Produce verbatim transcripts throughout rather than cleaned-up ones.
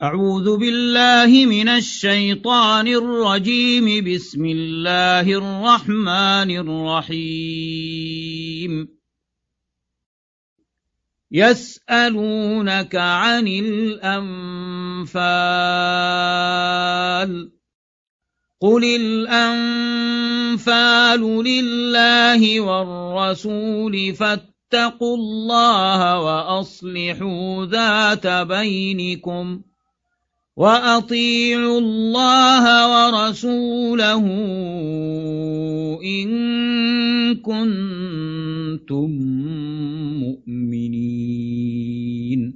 أعوذ بالله من الشيطان الرجيم. بسم الله الرحمن الرحيم. يسألونك عن الأنفال قل الأنفال لله والرسول فاتقوا الله وأصلحوا ذات بينكم وأطيعوا الله ورسوله إن كنتم مؤمنين.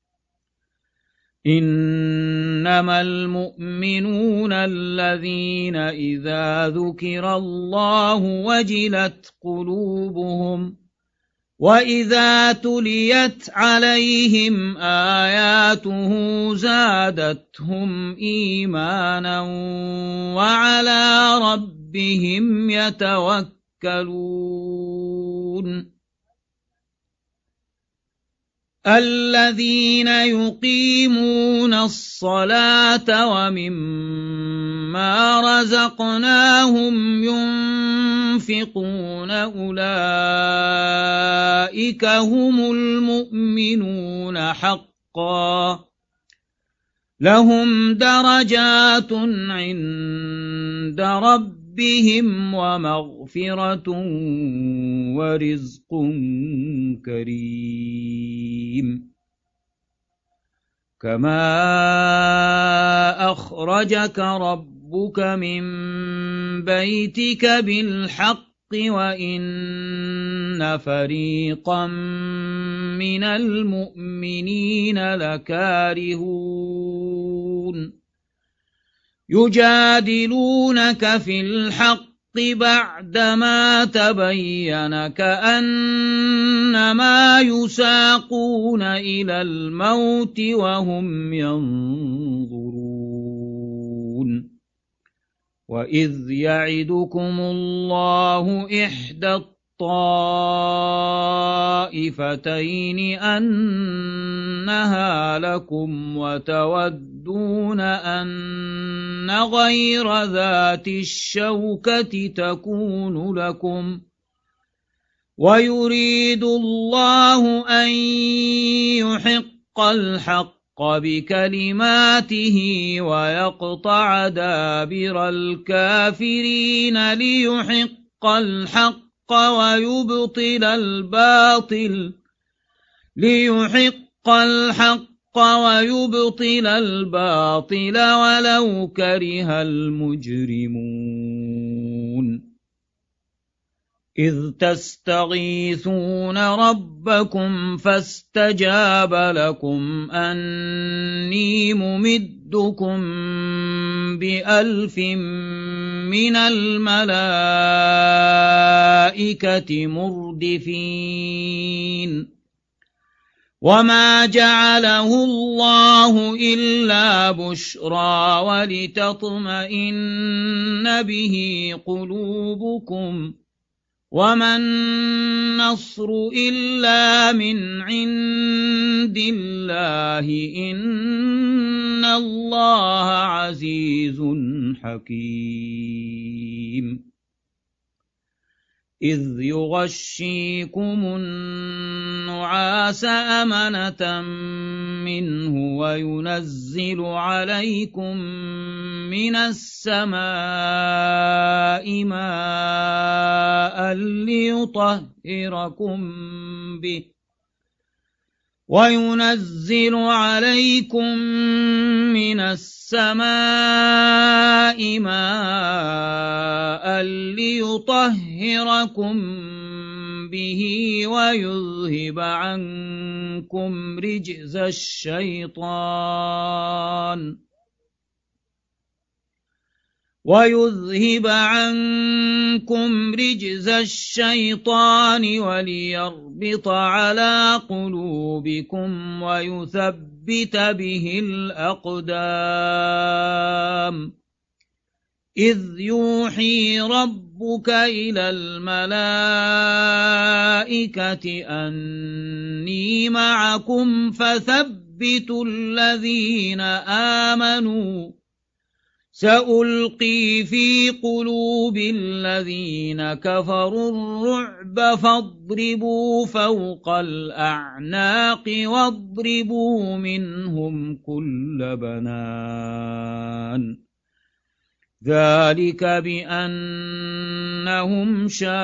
إنما المؤمنون الذين إذا ذكر الله وجلت قلوبهم وإذا تليت عليهم آياته زادتهم إيمانا وعلى ربهم يتوكلون. الذين يقيمون الصلاة ومما رزقناهم ينفقون أولئك هم المؤمنون حقا لهم درجات عند ربهم ومغفرة ورزق كريم. كما أخرجك ربك من بيتك بالحق وإن فريقا من المؤمنين لكارهون يجادلونك في الحق بعدما تبين كأنما يساقون إلى الموت وهم ينظرون. وإذ يعدكم الله إحدى الطائفتين أنها لكم وتودون أن غير ذات الشوكة تكون لكم ويريد الله أن يحق الحق بكلماته ويقطع دابر الكافرين ليحق الحق ويبطل الباطل ليحق الحق ويبطل الباطل ولو كره المجرمون. إذ تستغيثون ربكم فاستجاب لكم أني ممدكم بألف من الملائكة مردفين. وما جعله الله إلا بشرى ولتطمئن به قلوبكم وما النصر إلا من عند الله إن الله عزيز حكيم. إذ يغشيكم النعاس أمنة منه وينزل عليكم من السماء ماء ليطهركم به وينزل عليكم من السماء ماء ليطهركم به ويذهب عنكم رجز الشيطان ويذهب عنكم رجز الشيطان وليربط على قلوبكم ويثبت به الأقدام. إذ يوحي ربك إلى الملائكة أني معكم فثبتوا يثبت الذين آمنوا سألقي في قلوب الذين كفروا الرعب فاضربوا فوق الأعناق واضربوا منهم كل بنان ذلك بأنهم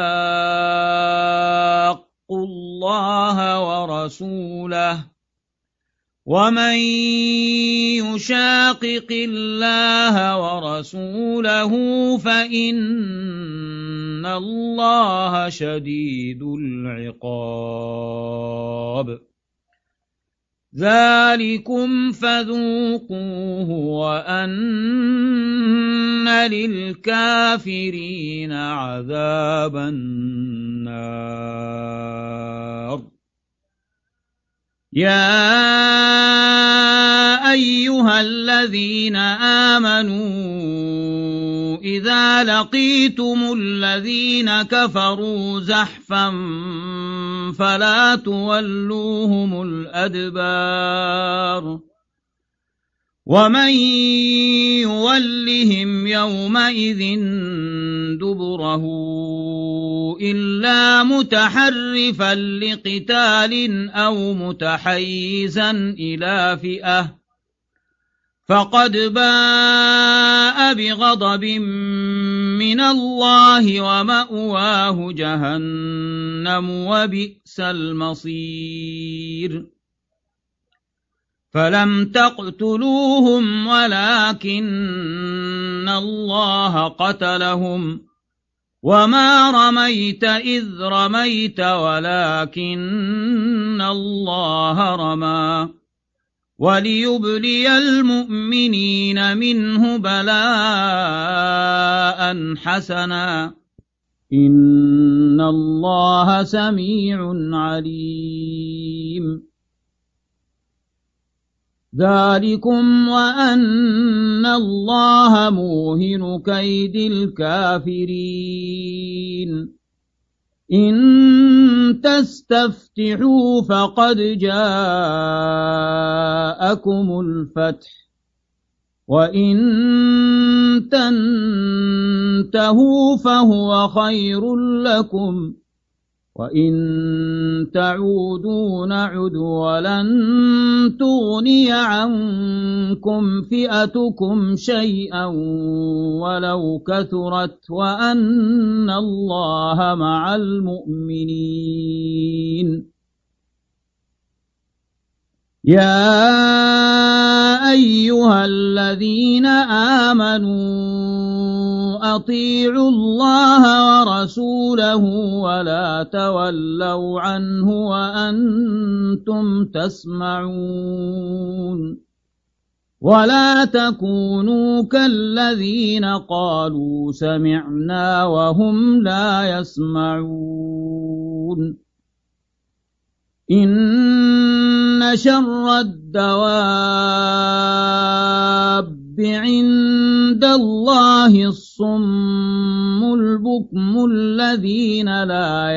شاقوا الله ورسوله ومن يشاقق الله ورسوله فإن الله شديد العقاب ذلكم فذوقوه وأن للكافرين عذاب النار يا أيها الذين آمنوا إذا لقيتم الذين كفروا زحفا فلا تولوهم الأدبار ومن يولهم يومئذ دبره إلا متحرفا لقتال أو متحيزا إلى فئة فقد باء بغضب من الله ومأواه جهنم وبئس المصير فلم تقتلوهم ولكن الله قتلهم وما رميت إذ رميت ولكن الله رمى وليبلي المؤمنين منه بلاء حسنا إن الله سميع عليم ذلكم وأن الله موهن كيد الكافرين إن تستفتحوا فقد جاءكم الفتح وإن تنتهوا فهو خير لكم وإن تعودوا نعد ولن تغني عنكم فئتكم شيئا ولو كثرت وأن الله مع المؤمنين يا أيها الذين آمنوا أطيعوا الله ورسوله ولا تولوا عنه وأنتم تسمعون ولا تكونوا كالذين قالوا سمعنا وهم لا يسمعون إن شر الدواب عند الله الصم البكم الذين لا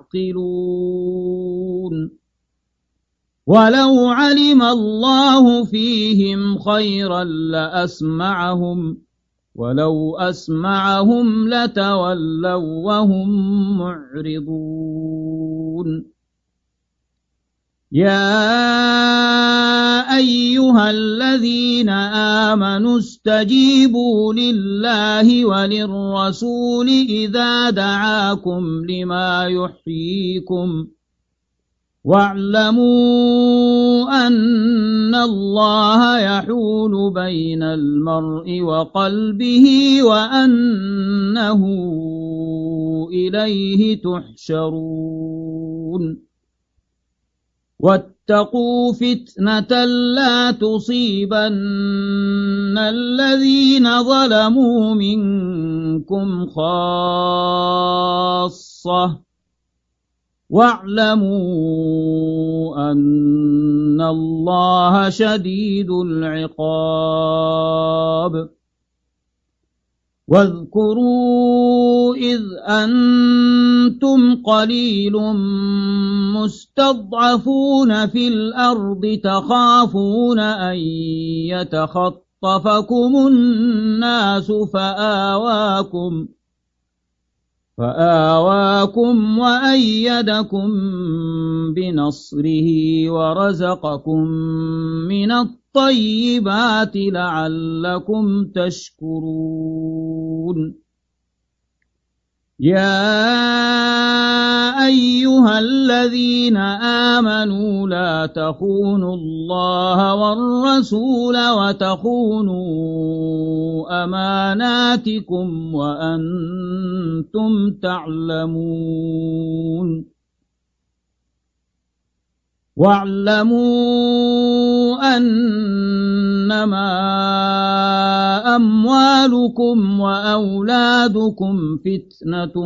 يعقلون ولو علم الله فيهم خيرا لأسمعهم ولو أسمعهم لتولوا وهم معرضون يا أيها الذين آمنوا استجيبوا لله وللرسول إذا دعاكم لما يحييكم واعلموا أن الله يحول بين المرء وقلبه وأنه إليه تحشرون واتقوا فتنة لا تصيبن الذين ظلموا منكم خاصة واعلموا أن الله شديد العقاب واذكروا إذ أنتم قليل مستضعفون في الأرض تخافون أن يتخطفكم الناس فآواكم فآواكم وأيدكم بنصره ورزقكم من الطيبات لعلكم تشكرون يا أيها الذين آمنوا لا تخونوا الله والرسول وتخونوا أماناتكم وأنتم تعلمون واعلموا أنما أموالكم وأولادكم فتنة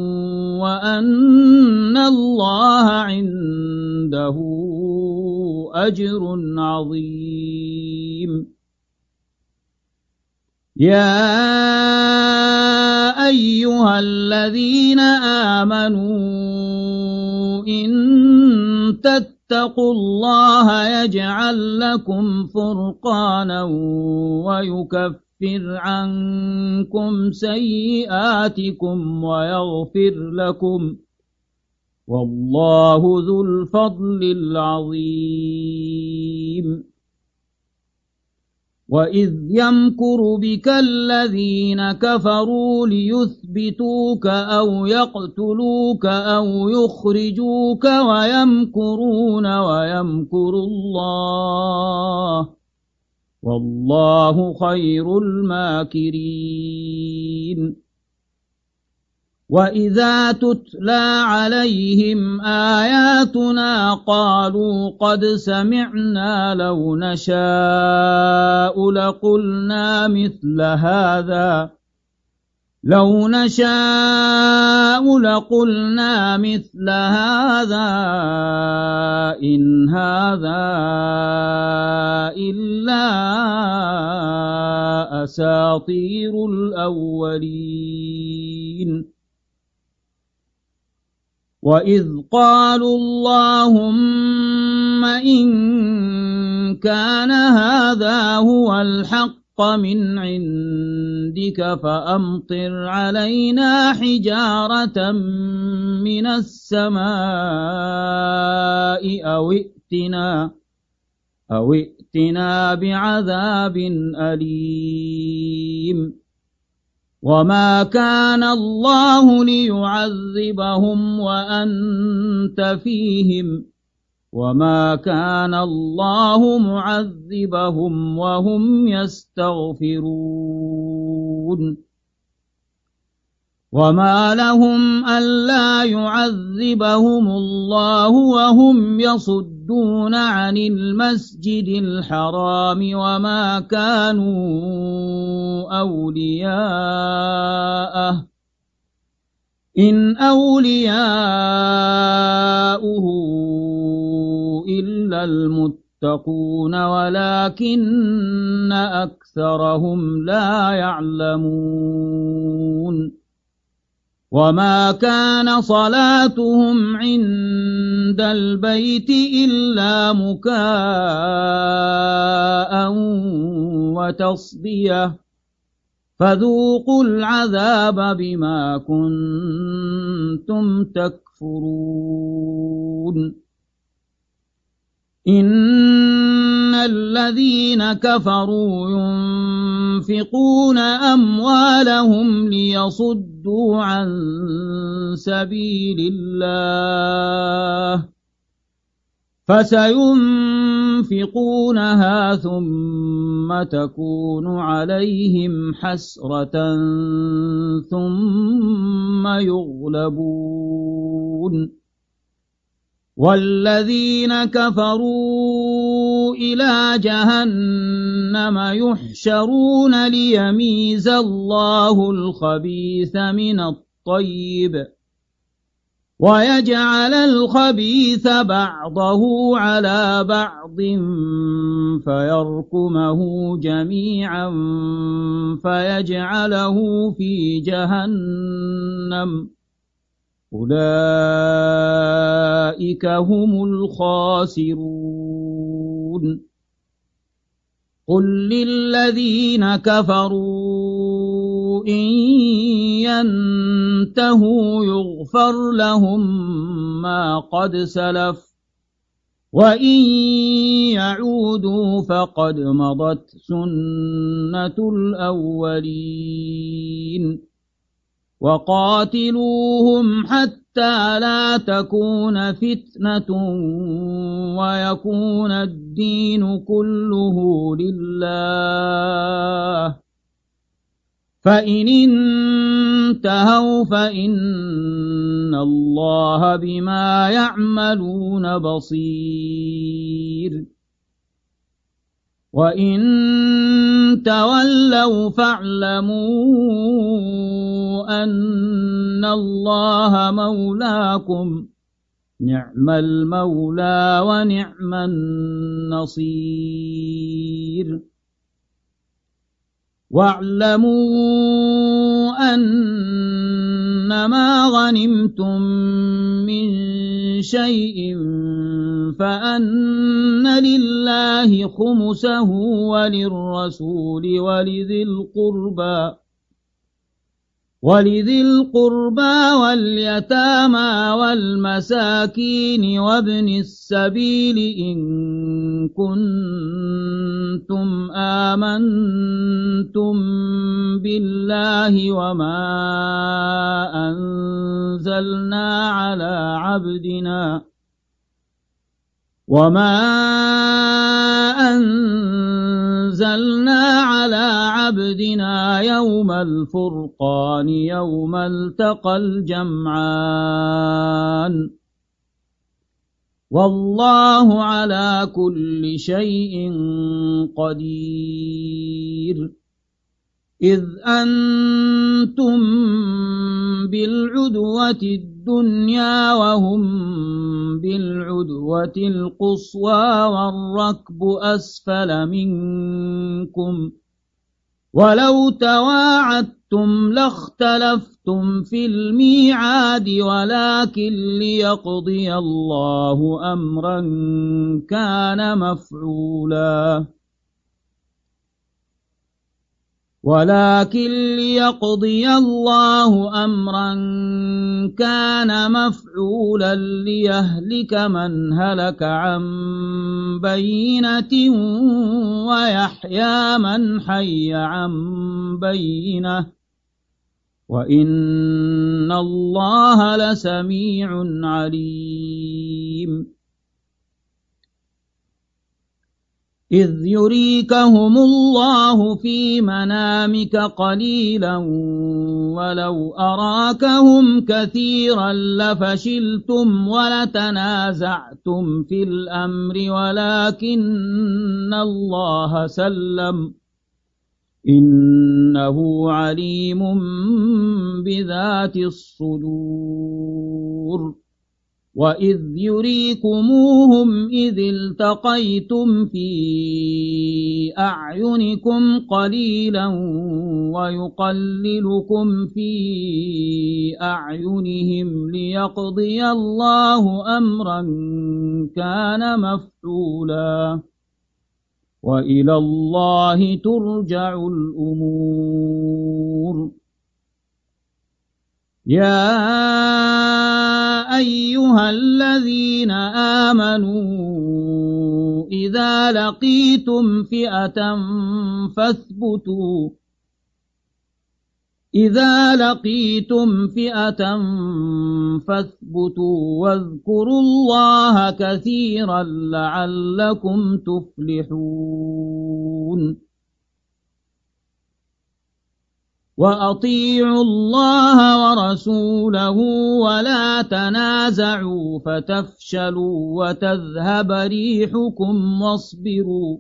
وأن الله عنده أجر عظيم يا أيها الذين آمنوا إن تتقوا الله يجعل لكم فرقانا ويكفر عنكم سيئاتكم ويغفر لكم والله ذو الفضل العظيم وإذ يمكر بك الذين كفروا ليثبتوك أو يقتلوك أو يخرجوك ويمكرون ويمكر الله والله خير الماكرين وإذا تتلى عليهم آياتنا قالوا قد سمعنا لو نشاء لقلنا مثل هذا لو نشاء لقلنا مثل هذا إن هذا إلا أساطير الأولين وإذ قالوا اللهم إن كان هذا هو الحق من عندك فأمطر علينا حجارة من السماء أو ائتنا أو ائتنا بعذاب أليم وما كان الله ليعذبهم وأنت فيهم وما كان الله معذبهم وهم يستغفرون وما لهم ألا يعذبهم الله وهم يصدون عن المسجد الحرام وما كانوا أولياءه إن أولياؤه إلا المتقون ولكن أكثرهم لا يعلمون وما كان صلاتهم عند البيت إلا مكاء وتصدية فذوقوا العذاب بما كنتم تكفرون إن الذين كفروا ينفقون أموالهم ليصدوا عن سبيل الله فسينفقونها ثم تكون عليهم حسرة ثم يغلبون والذين كفروا إلى جهنم يحشرون ليميز الله الخبيث من الطيب ويجعل الخبيث بعضه على بعض فيركمه جميعا فيجعله في جهنم أولئك هم الخاسرون قل للذين كفروا إن ينتهوا يغفر لهم ما قد سلف وإن يعودوا فقد مضت سنة الأولين وقاتلوهم حتى لا تكون فتنة ويكون الدين كله لله فإن انتهوا فإن الله بما يعملون بصير وإن تولوا فاعلموا أن الله مولاكم نعم المولى ونعم النصير واعلموا أنما غنمتم من شيء فأن لله خمسه وللرسول ولذي القربى ولذي القربى واليتامى والمساكين وابن السبيل إن كنتم آمنتم بالله وما أنزلنا على عبدنا وما أنزلنا على عبدنا يوم الفرقان يوم التقى الجمعان والله على كل شيء قدير إذ أنتم بالعدوة الدنيا وهم بالعدوة القصوى والركب أسفل منكم ولو تواعدتم لاختلفتم في الميعاد ولكن ليقضي الله أمرا كان مفعولا ولكن ليقضي الله أمرا كان مفعولا ليهلك من هلك عن بينة ويحيى من حي عن بينة وإن الله لسميع عليم إذ يريكهم الله في منامك قليلا ولو أراكهم كثيرا لفشلتم ولتنازعتم في الأمر ولكن الله سلم إنه عليم بذات الصدور وإذ يريكموهم إذ التقيتم في أعينكم قليلا ويقللكم في أعينهم ليقضي الله أمرا كان مفعولا وإلى الله ترجع الأمور يا أيها الذين آمنوا إذا لقيتم فئة فاثبتوا إذا لقيتم فئة فاثبتوا واذكروا الله كثيرا لعلكم تفلحون وأطيعوا الله ورسوله ولا تنازعوا فتفشلوا وتذهب ريحكم واصبروا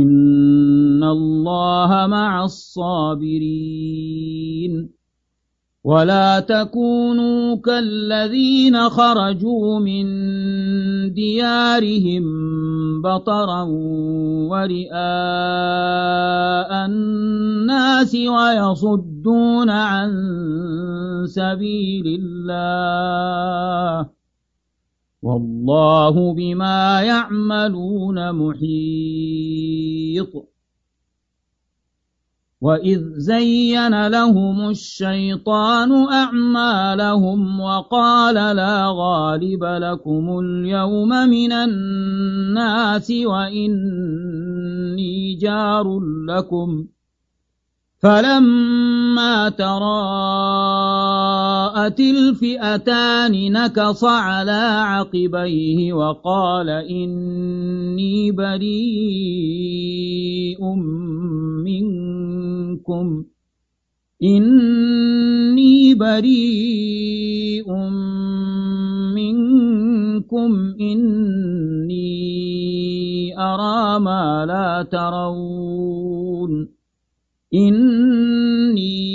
إن الله مع الصابرين ولا تكونوا كالذين خرجوا من ديارهم بطرا ورئاء الناس ويصدون عن سبيل الله والله بما يعملون محيط. وإذ زين لهم الشيطان أعمالهم وقال لا غالب لكم اليوم من الناس وإني جار لكم فلما تراءت الفئتان نكص على عقبيه وقال إني بريء منكم إني بريء منكم إني أرى ما لا ترون إني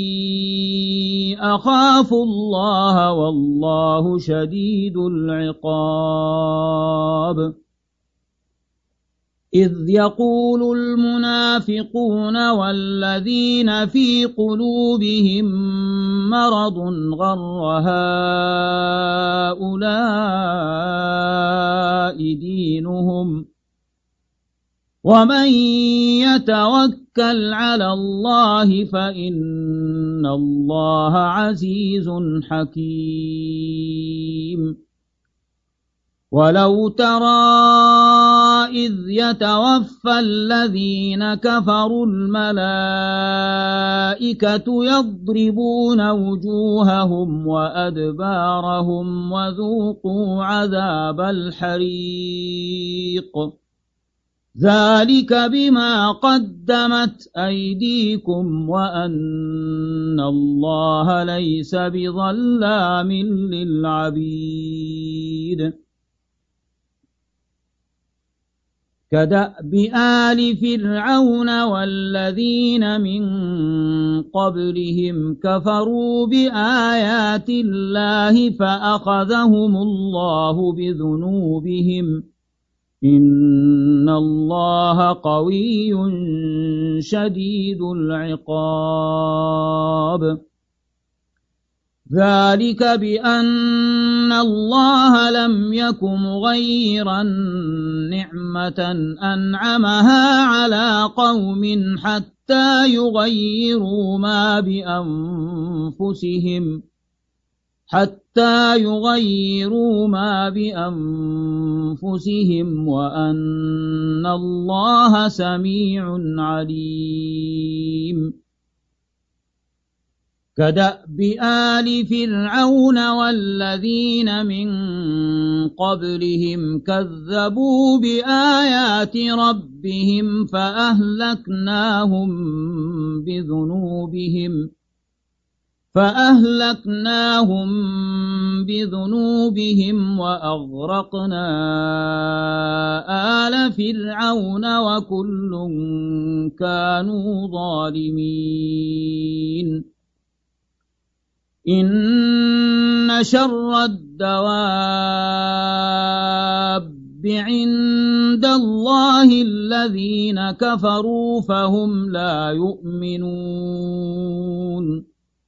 أخاف الله والله شديد العقاب. إذ يقول المنافقون والذين في قلوبهم مرض غر هؤلاء دينهم ومن يتوكل على الله فإن الله عزيز حكيم. ولو ترى إذ يتوفى الذين كفروا الملائكة يضربون وجوههم وأدبارهم وذوقوا عذاب الحريق ذلك بما قدمت أيديكم وأن الله ليس بظلام للعبيد. كدأب آل فرعون والذين من قبلهم كفروا بآيات الله فأخذهم الله بذنوبهم إن الله قوي شديد العقاب. ذلك بأن الله لم يك مغيرا نعمة أنعمها على قوم حتى يغيروا ما بأنفسهم حتى يغيروا ما بأنفسهم وأن الله سميع عليم. كدأب آل فرعون والذين من قبلهم كذبوا بآيات ربهم فأهلكناهم بذنوبهم فأهلكناهم بذنوبهم وأغرقنا آل فرعون وكل كانوا ظالمين. إن شر الدواب عند الله الذين كفروا فهم لا يؤمنون.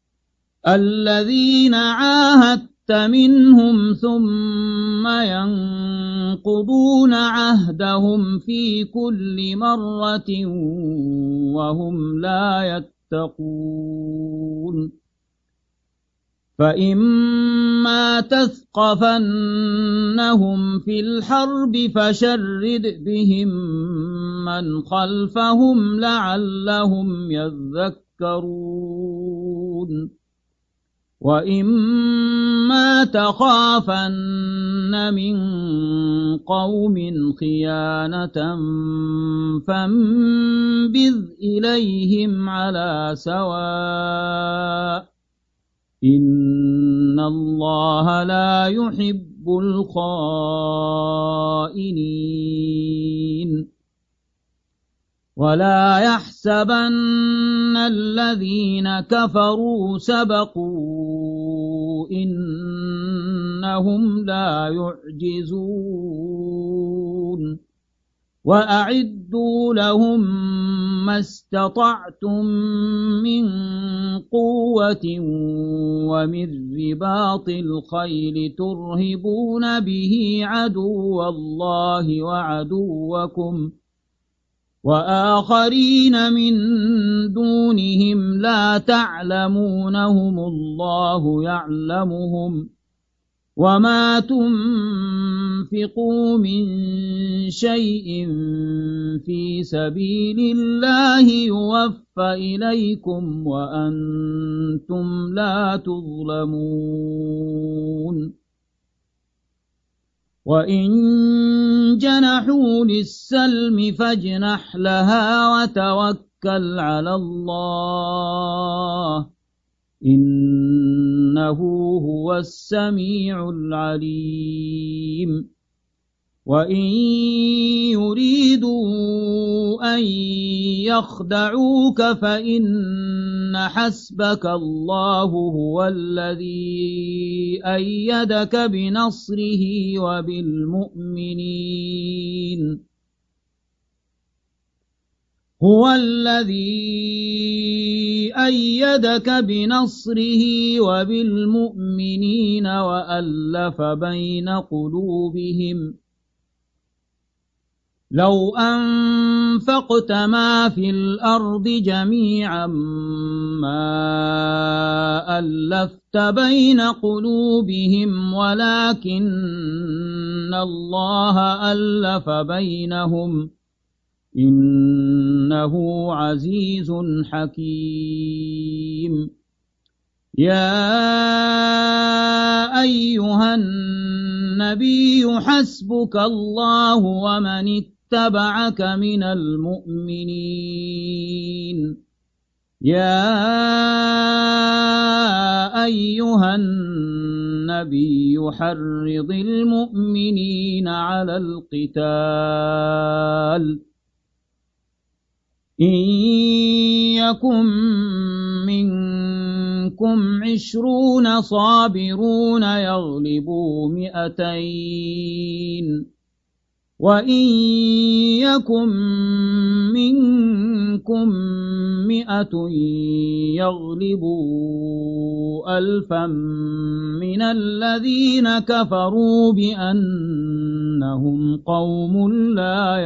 الذين عاهدت منهم ثم ينقضون عهدهم في كل مرة وهم لا يتقون. فإما تثقفنهم في الحرب فشرد بهم من خلفهم لعلهم يذكرون. وإما تخافن من قوم خيانة فانبذ إليهم على سواء إن الله لا يحب الخائنين. ولا يحسبن الذين كفروا سبقوا إنهم لا يعجزون وأعدوا لهم ما استطعتم من قوة ومن رباط الخيل ترهبون به عدو الله وعدوكم وآخرين من دونهم لا تعلمونهم الله يعلمهم وما تنفقوا من شيء في سبيل الله يوفى إليكم وأنتم لا تظلمون وإن جنحوا للسلم فاجنح لها وتوكل على الله إنه هو السميع العليم وإن يريدوا أن يخدعوك فإن حسبك الله هو الذي أيدك بنصره وبالمؤمنين هو الذي أيدك بنصره وبالمؤمنين وألف بين قلوبهم لو أنفقت ما في الأرض جميعا ما ألفت بين قلوبهم ولكن الله ألف بينهم إنه عزيز حكيم يا أيها النبي حسبك الله ومن اتبعك من المؤمنين يا أيها النبي حرض المؤمنين على القتال إن يكن منكم عشرون صابرون يغلبوا مئتين وإن يكن منكم مئة يغلبوا ألفا من الذين كفروا بأنهم قوم لا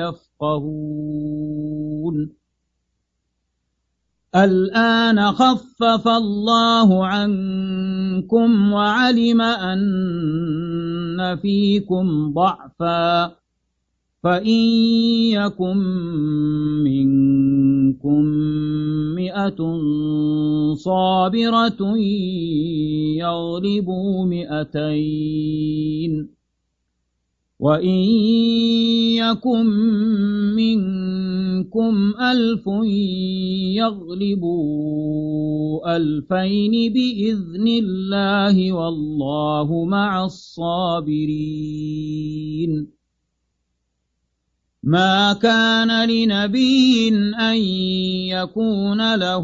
يفقهون الآن خفف الله عنكم وعلم أن فيكم ضعفا فإن يكن منكم مئة صابرة يغلبوا مئتين وإن يكن منكم ألف يغلبوا ألفين بإذن الله والله مع الصابرين ما كان لنبي أن يكون له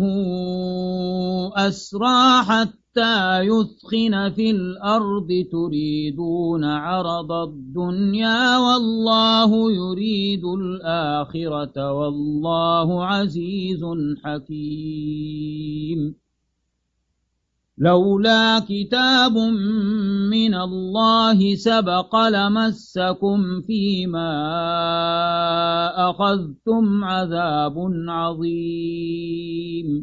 أسرى حتى يثخن في الأرض تريدون عرض الدنيا والله يريد الآخرة والله عزيز حكيم لولا كتاب من الله سبق لمسكم فيما أخذتم عذاب عظيم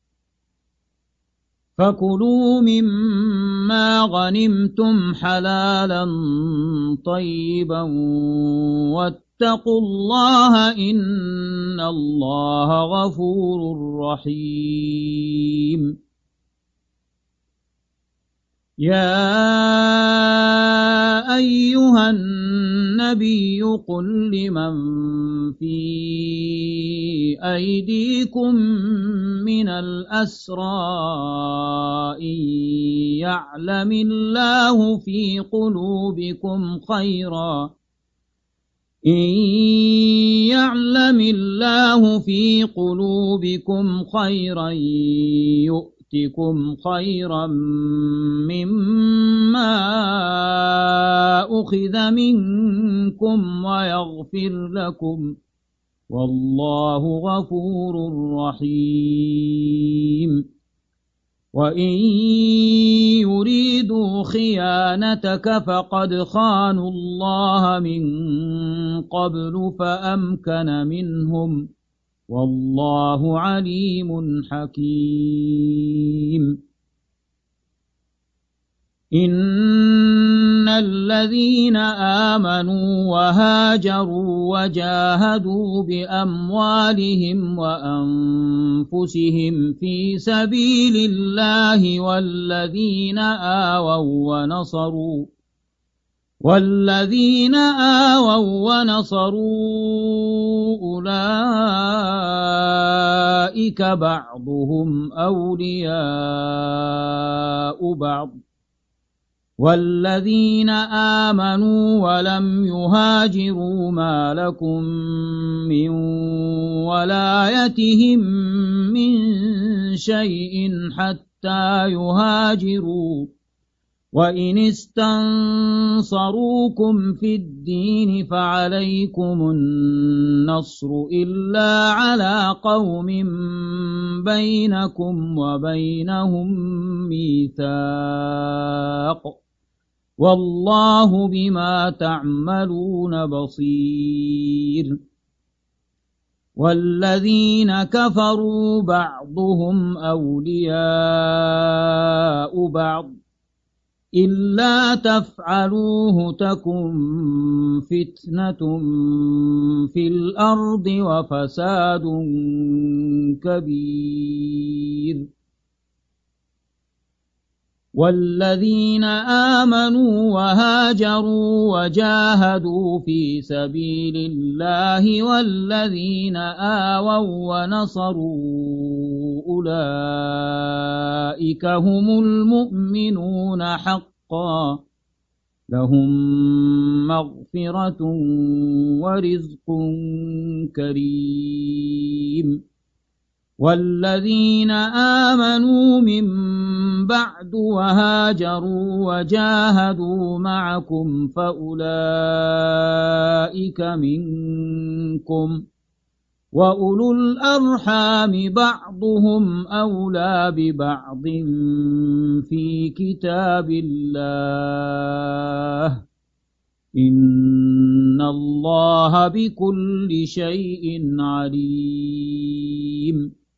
فكلوا مما غنمتم حلالا طيبا واتقوا الله إن الله غفور رحيم يا أيها النبي قل لمن في أيديكم من الأسرى إن يعلم الله في قلوبكم خيرا إن يعلم الله في قلوبكم خيرا يؤتكم خيرا مما أخذ منكم ويغفر لكم والله غفور رحيم وإن يريدوا خيانتك فقد خانوا الله من قبل فأمكن منهم والله عليم حكيم إن الذين آمنوا وهاجروا وجاهدوا بأموالهم وأنفسهم في سبيل الله والذين آووا ونصروا والذين آووا ونصروا أولئك بعضهم أولياء بعض والذين آمنوا ولم يهاجروا ما لكم من ولايتهم من شيء حتى يهاجروا وإن استنصروكم في الدين فعليكم النصر إلا على قوم بينكم وبينهم ميثاق والله بما تعملون بصير والذين كفروا بعضهم أولياء بعض إلا تفعلوه تكن فتنة في الأرض وفساد كبير والذين آمنوا وهاجروا وجاهدوا في سبيل الله والذين آووا ونصروا أولئك هم المؤمنون حقا لهم مغفرة ورزق كريم والذين آمنوا من بعد وهاجروا وجاهدوا معكم فأولئك منكم وأولو الأرحام بعضهم أولى ببعض في كتاب الله إن الله بكل شيء عليم